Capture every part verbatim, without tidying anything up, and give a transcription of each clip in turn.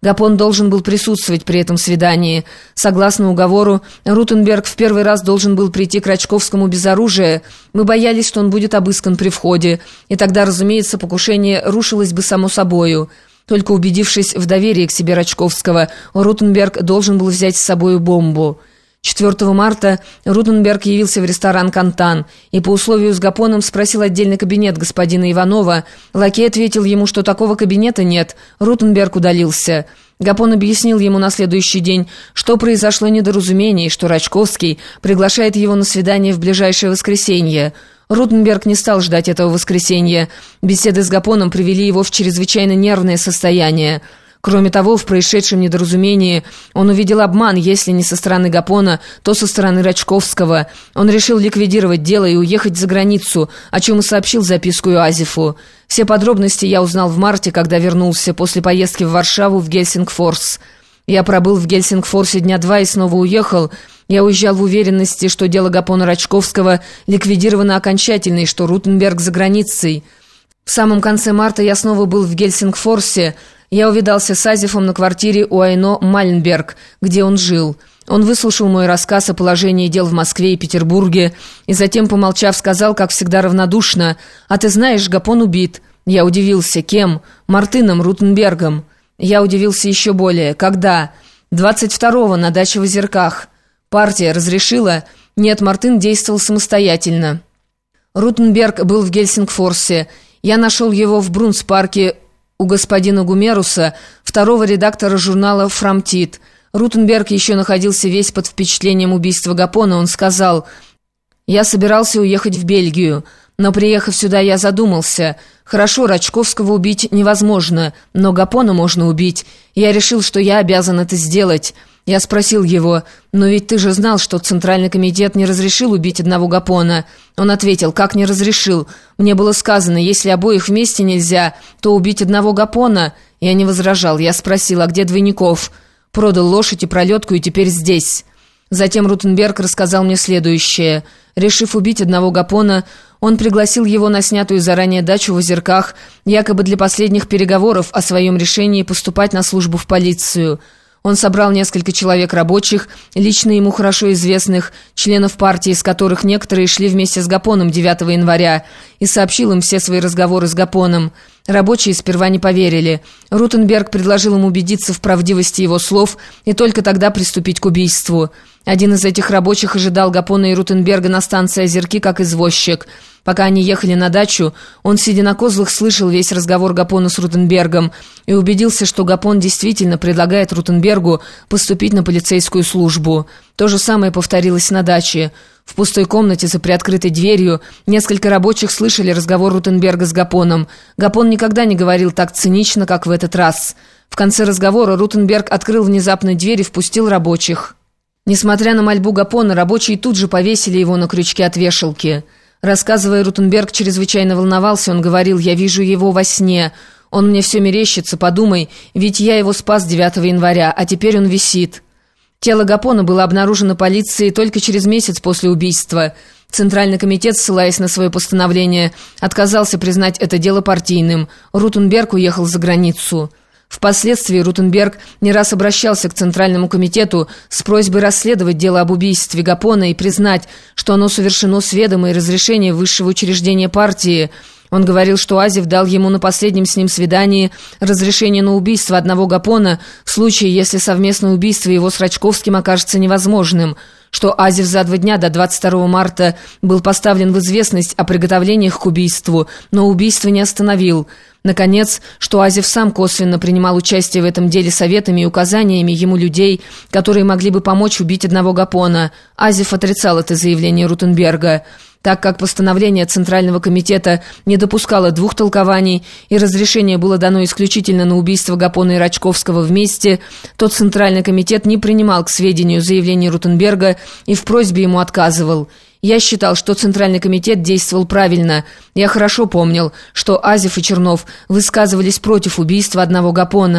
Гапон должен был присутствовать при этом свидании. Согласно уговору, Рутенберг в первый раз должен был прийти к Рачковскому без оружия. Мы боялись, что он будет обыскан при входе, и тогда, разумеется, покушение рушилось бы само собою. Только убедившись в доверии к себе Рачковского, Рутенберг должен был взять с собой бомбу. четвёртого марта Рутенберг явился в ресторан «Кантан» и по условию с Гапоном спросил отдельный кабинет господина Иванова. Лакей ответил ему, что такого кабинета нет. Рутенберг удалился. Гапон объяснил ему на следующий день, что произошло недоразумение, и что Рачковский приглашает его на свидание в ближайшее воскресенье. Рутенберг не стал ждать этого воскресенья. Беседы с Гапоном привели его в чрезвычайно нервное состояние. Кроме того, в происшедшем недоразумении он увидел обман, если не со стороны Гапона, то со стороны Рачковского. Он решил ликвидировать дело и уехать за границу, о чем и сообщил записку Иозефу. Все подробности я узнал в марте, когда вернулся после поездки в Варшаву в Гельсингфорс. Я пробыл в Гельсингфорсе дня два и снова уехал. Я уезжал в уверенности, что дело Гапона Рачковского ликвидировано окончательно и что Рутенберг за границей. В самом конце марта я снова был в Гельсингфорсе. Я увидался с Азефом на квартире у Айно Мальнберг, где он жил. Он выслушал мой рассказ о положении дел в Москве и Петербурге и затем, помолчав, сказал, как всегда равнодушно: «А ты знаешь, Гапон убит». Я удивился. Кем? Мартыном Рутенбергом. Я удивился еще более. Когда? двадцать второго на даче в Озерках. Партия разрешила? Нет, Мартын действовал самостоятельно. Рутенберг был в Гельсингфорсе. Я нашел его в Брунспарке у господина Гумеруса, второго редактора журнала «Фрамтит». Рутенберг еще находился весь под впечатлением убийства Гапона. Он сказал: «Я собирался уехать в Бельгию, но, приехав сюда, я задумался. Хорошо, Рачковского убить невозможно, но Гапона можно убить. Я решил, что я обязан это сделать». Я спросил его: «Но ведь ты же знал, что Центральный комитет не разрешил убить одного Гапона». Он ответил: «Как не разрешил? Мне было сказано, если обоих вместе нельзя, то убить одного Гапона». Я не возражал. Я спросил: «А где Двойников?» «Продал лошадь и пролетку и теперь здесь». Затем Рутенберг рассказал мне следующее. Решив убить одного Гапона, он пригласил его на снятую заранее дачу в Озерках, якобы для последних переговоров о своем решении поступать на службу в полицию. Он собрал несколько человек рабочих, лично ему хорошо известных, членов партии, из которых некоторые шли вместе с Гапоном девятого января, и сообщил им все свои разговоры с Гапоном. Рабочие сперва не поверили. Рутенберг предложил им убедиться в правдивости его слов и только тогда приступить к убийству. Один из этих рабочих ожидал Гапона и Рутенберга на станции Озерки как извозчик. Пока они ехали на дачу, он, сидя на козлах, слышал весь разговор Гапона с Рутенбергом и убедился, что Гапон действительно предлагает Рутенбергу поступить на полицейскую службу. То же самое повторилось на даче. В пустой комнате за приоткрытой дверью несколько рабочих слышали разговор Рутенберга с Гапоном. Гапон никогда не говорил так цинично, как в этот раз. В конце разговора Рутенберг открыл внезапно дверь и впустил рабочих. Несмотря на мольбу Гапона, рабочие тут же повесили его на крючке от вешалки. Рассказывая, Рутенберг чрезвычайно волновался. Он говорил: «Я вижу его во сне. Он мне все мерещится, подумай, ведь я его спас девятого января, а теперь он висит». Тело Гапона было обнаружено полицией только через месяц после убийства. Центральный комитет, ссылаясь на свое постановление, отказался признать это дело партийным. Рутенберг уехал за границу. Впоследствии Рутенберг не раз обращался к Центральному комитету с просьбой расследовать дело об убийстве Гапона и признать, что оно совершено с ведома и разрешения высшего учреждения партии. Он говорил, что Азеф дал ему на последнем с ним свидании разрешение на убийство одного Гапона в случае, если совместное убийство его с Рачковским окажется невозможным, что Азеф за два дня до двадцать второго марта был поставлен в известность о приготовлениях к убийству, но убийство не остановил. Наконец, что Азеф сам косвенно принимал участие в этом деле советами и указаниями ему людей, которые могли бы помочь убить одного Гапона. Азеф отрицал это заявление Рутенберга. Так как постановление Центрального комитета не допускало двух толкований и разрешение было дано исключительно на убийство Гапона и Рачковского вместе, то Центральный комитет не принимал к сведению заявление Рутенберга и в просьбе ему отказывал. Я считал, что Центральный комитет действовал правильно. Я хорошо помнил, что Азеф и Чернов высказывались против убийства одного Гапона.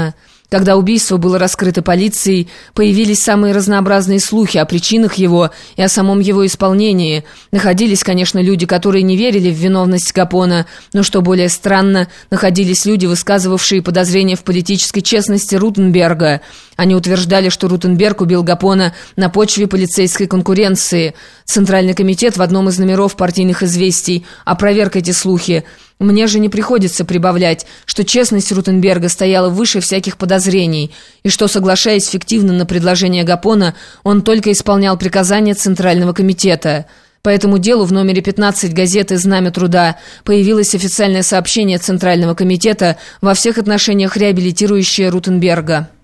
Когда убийство было раскрыто полицией, появились самые разнообразные слухи о причинах его и о самом его исполнении. Находились, конечно, люди, которые не верили в виновность Гапона, но, что более странно, находились люди, высказывавшие подозрения в политической честности Рутенберга. Они утверждали, что Рутенберг убил Гапона на почве полицейской конкуренции. Центральный комитет в одном из номеров партийных известий опроверг эти слухи. Мне же не приходится прибавлять, что честность Рутенберга стояла выше всяких подозрений, и что, соглашаясь фиктивно на предложение Гапона, он только исполнял приказания Центрального комитета. По этому делу в номере пятнадцать газеты «Знамя труда» появилось официальное сообщение Центрального комитета, во всех отношениях реабилитирующее Рутенберга.